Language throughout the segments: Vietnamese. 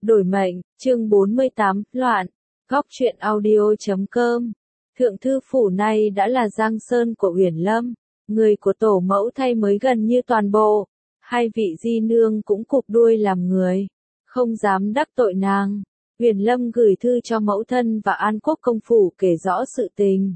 Đổi mệnh, chương 48, loạn. Góc truyện audio.com. Thượng thư phủ này đã là Giang Sơn của Uyển Lâm, người của tổ mẫu thay mới gần như toàn bộ. Hai vị di nương cũng cụp đuôi làm người, không dám đắc tội nàng. Uyển Lâm gửi thư cho mẫu thân và An Quốc công phủ kể rõ sự tình.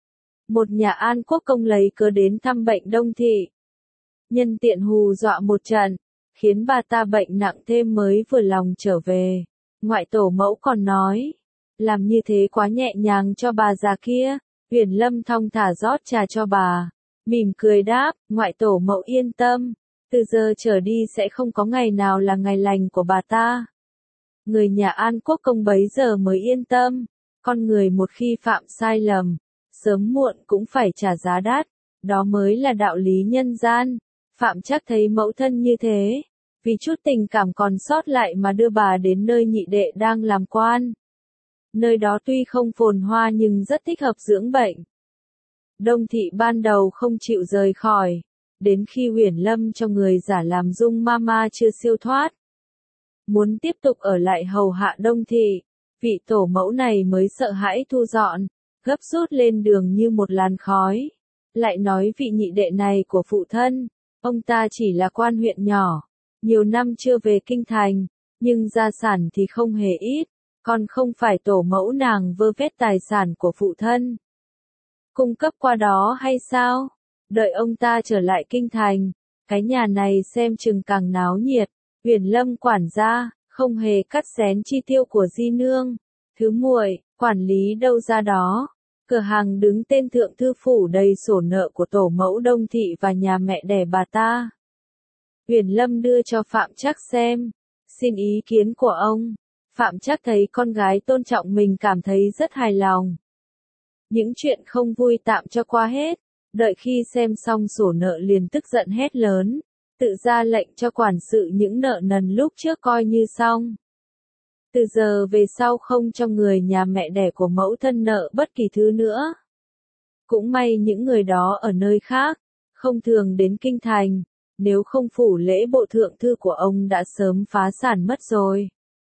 Một nhà An Quốc công lấy cớ đến thăm bệnh Đông Thị, nhân tiện hù dọa một trận, khiến bà ta bệnh nặng thêm mới vừa lòng trở về. Ngoại tổ mẫu còn nói, làm như thế quá nhẹ nhàng cho bà già kia. Uyển Lâm thong thả rót trà cho bà, mỉm cười đáp, ngoại tổ mẫu yên tâm, từ giờ trở đi sẽ không có ngày nào là ngày lành của bà ta. Người nhà An Quốc công bấy giờ mới yên tâm, con người một khi phạm sai lầm, sớm muộn cũng phải trả giá đắt, đó mới là đạo lý nhân gian. Phạm Trác thấy mẫu thân như thế, vì chút tình cảm còn sót lại mà đưa bà đến nơi nhị đệ đang làm quan. Nơi đó tuy không phồn hoa nhưng rất thích hợp dưỡng bệnh. Đông Thị ban đầu không chịu rời khỏi, đến khi Uyển Lâm cho người giả làm Dung Mama chưa siêu thoát, muốn tiếp tục ở lại hầu hạ Đông Thị, vị tổ mẫu này mới sợ hãi thu dọn, gấp rút lên đường như một làn khói. Lại nói vị nhị đệ này của phụ thân, ông ta chỉ là quan huyện nhỏ, nhiều năm chưa về kinh thành, nhưng gia sản thì không hề ít, còn không phải tổ mẫu nàng vơ vét tài sản của phụ thân cung cấp qua đó hay sao? Đợi ông ta trở lại kinh thành, cái nhà này xem chừng càng náo nhiệt. Uyển Lâm quản gia không hề cắt xén chi tiêu của di nương, thứ muội quản lý đâu ra đó. Cửa hàng đứng tên thượng thư phủ đầy sổ nợ của tổ mẫu Đông Thị và nhà mẹ đẻ bà ta. Uyển Lâm đưa cho Phạm Trác xem, xin ý kiến của ông. Phạm Trác thấy con gái tôn trọng mình cảm thấy rất hài lòng. Những chuyện không vui tạm cho qua hết, đợi khi xem xong sổ nợ liền tức giận hét lớn, tự ra lệnh cho quản sự những nợ nần lúc trước coi như xong. Từ giờ về sau không cho người nhà mẹ đẻ của mẫu thân nợ bất kỳ thứ nữa. Cũng may những người đó ở nơi khác, không thường đến kinh thành, nếu không phủ lễ bộ thượng thư của ông đã sớm phá sản mất rồi.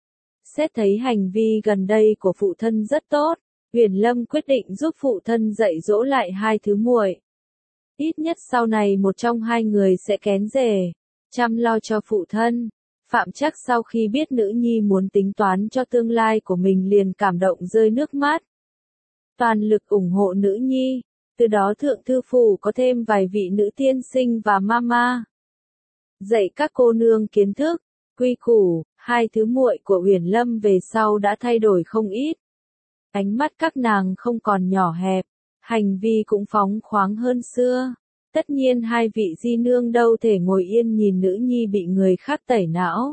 Xét thấy hành vi gần đây của phụ thân rất tốt, Uyển Lâm quyết định giúp phụ thân dạy dỗ lại hai thứ muội. Ít nhất sau này một trong hai người sẽ kén rể, chăm lo cho phụ thân. Phạm Trác sau khi biết nữ nhi muốn tính toán cho tương lai của mình liền cảm động rơi nước mắt. Toàn lực ủng hộ nữ nhi, từ đó thượng thư phủ có thêm vài vị nữ tiên sinh và mama. Dạy các cô nương kiến thức, quy củ, hai thứ muội của Uyển Lâm về sau đã thay đổi không ít. Ánh mắt các nàng không còn nhỏ hẹp, hành vi cũng phóng khoáng hơn xưa. Tất nhiên hai vị di nương đâu thể ngồi yên nhìn nữ nhi bị người khác tẩy não.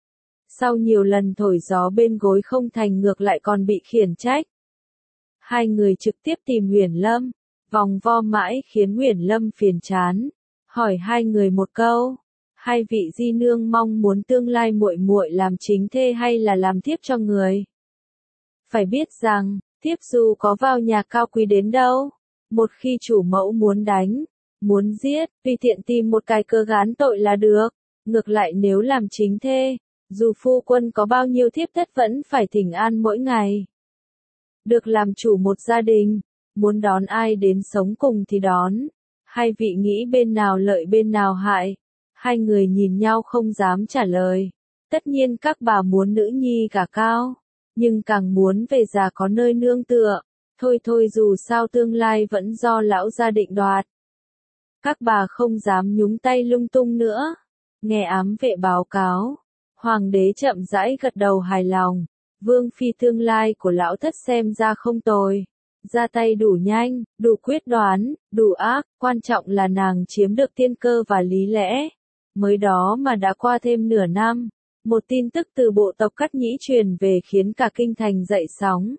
Sau nhiều lần thổi gió bên gối không thành ngược lại còn bị khiển trách. Hai người trực tiếp tìm Uyển Lâm, vòng vo mãi khiến Uyển Lâm phiền chán, hỏi hai người một câu. Hai vị di nương mong muốn tương lai muội muội làm chính thê hay là làm thiếp cho người? Phải biết rằng, thiếp dù có vào nhà cao quý đến đâu, một khi chủ mẫu muốn đánh, muốn giết, tùy tiện tìm một cái cớ gán tội là được. Ngược lại nếu làm chính thê, dù phu quân có bao nhiêu thiếp thất vẫn phải thỉnh an mỗi ngày. Được làm chủ một gia đình, muốn đón ai đến sống cùng thì đón. Hai vị nghĩ bên nào lợi bên nào hại? Hai người nhìn nhau không dám trả lời. Tất nhiên các bà muốn nữ nhi gả cao, nhưng càng muốn về già có nơi nương tựa. Thôi thôi dù sao tương lai vẫn do lão gia định đoạt. Các bà không dám nhúng tay lung tung nữa. Nghe ám vệ báo cáo, hoàng đế chậm rãi gật đầu hài lòng. Vương phi tương lai của lão thất xem ra không tồi. Ra tay đủ nhanh, đủ quyết đoán, đủ ác, quan trọng là nàng chiếm được tiên cơ và lý lẽ. Mới đó mà đã qua thêm nửa năm, một tin tức từ bộ tộc Cát Nhĩ truyền về khiến cả kinh thành dậy sóng.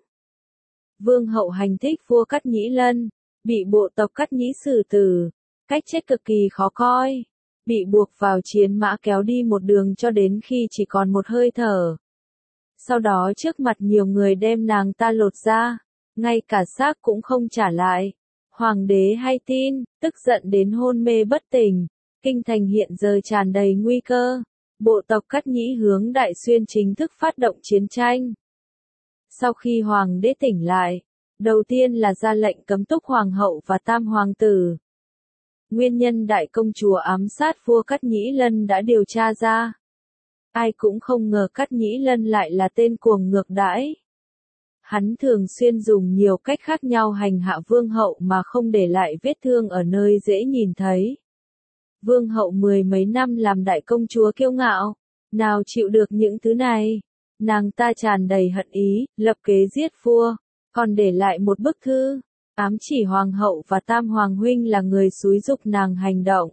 Vương hậu hành thích vua Cát Nhĩ Lân, bị bộ tộc Cát Nhĩ xử tử, cách chết cực kỳ khó coi, bị buộc vào chiến mã kéo đi một đường cho đến khi chỉ còn một hơi thở. Sau đó trước mặt nhiều người đem nàng ta lột ra, ngay cả xác cũng không trả lại. Hoàng đế hay tin, tức giận đến hôn mê bất tỉnh. Kinh thành hiện giờ tràn đầy nguy cơ, bộ tộc Cát Nhĩ hướng Đại Xuyên chính thức phát động chiến tranh. Sau khi hoàng đế tỉnh lại, đầu tiên là ra lệnh cấm túc hoàng hậu và tam hoàng tử. Nguyên nhân đại công chúa ám sát vua Cát Nhĩ Lân đã điều tra ra. Ai cũng không ngờ Cát Nhĩ Lân lại là tên cuồng ngược đãi. Hắn thường xuyên dùng nhiều cách khác nhau hành hạ vương hậu mà không để lại vết thương ở nơi dễ nhìn thấy. Vương hậu mười mấy năm làm đại công chúa kiêu ngạo, nào chịu được những thứ này. Nàng ta tràn đầy hận ý, lập kế giết vua, còn để lại một bức thư, ám chỉ hoàng hậu và tam hoàng huynh là người xúi giục nàng hành động.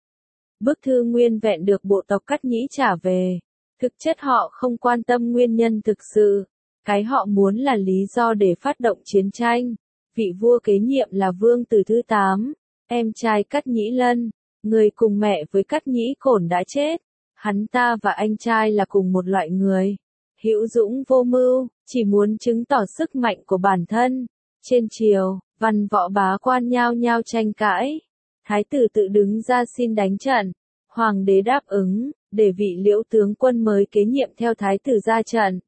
Bức thư nguyên vẹn được bộ tộc Cát Nhĩ trả về. Thực chất họ không quan tâm nguyên nhân thực sự. Cái họ muốn là lý do để phát động chiến tranh. Vị vua kế nhiệm là Vương Tử thứ 8, em trai Cát Nhĩ Lân, người cùng mẹ với Cát Nhĩ Cổn đã chết. Hắn ta và anh trai là cùng một loại người. Hữu dũng vô mưu, chỉ muốn chứng tỏ sức mạnh của bản thân. Trên triều, văn võ bá quan nhao nhao tranh cãi. Thái tử tự đứng ra xin đánh trận. Hoàng đế đáp ứng, để vị Liễu tướng quân mới kế nhiệm theo thái tử ra trận.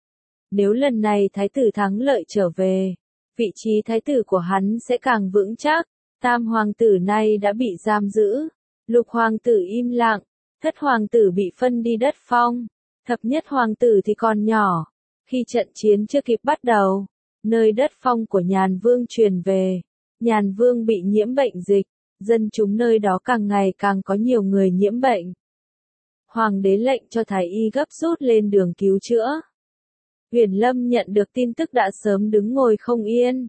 Nếu lần này thái tử thắng lợi trở về, vị trí thái tử của hắn sẽ càng vững chắc. Tam hoàng tử này đã bị giam giữ. Lục hoàng tử im lặng. Thất hoàng tử bị phân đi đất phong. Thập nhất hoàng tử thì còn nhỏ. Khi trận chiến chưa kịp bắt đầu, nơi đất phong của Nhàn Vương truyền về. Nhàn Vương bị nhiễm bệnh dịch. Dân chúng nơi đó càng ngày càng có nhiều người nhiễm bệnh. Hoàng đế lệnh cho thái y gấp rút lên đường cứu chữa. Huyền Lâm nhận được tin tức đã sớm đứng ngồi không yên.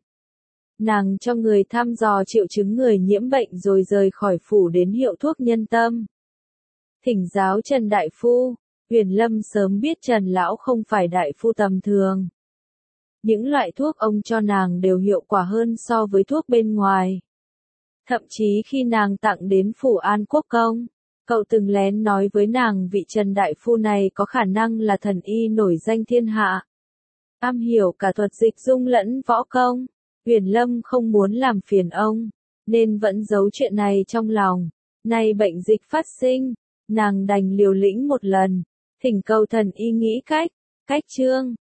Nàng cho người thăm dò triệu chứng người nhiễm bệnh rồi rời khỏi phủ đến hiệu thuốc Nhân Tâm. Thỉnh giáo Trần Đại Phu. Huyền Lâm sớm biết Trần Lão không phải đại phu tầm thường. Những loại thuốc ông cho nàng đều hiệu quả hơn so với thuốc bên ngoài. Thậm chí khi nàng tặng đến phủ An Quốc Công, cậu từng lén nói với nàng vị Trần Đại Phu này có khả năng là thần y nổi danh thiên hạ. Am hiểu cả thuật dịch dung lẫn võ công. Huyền Lâm không muốn làm phiền ông, nên vẫn giấu chuyện này trong lòng. Nay bệnh dịch phát sinh, nàng đành liều lĩnh một lần, thỉnh cầu thần y nghĩ cách chương.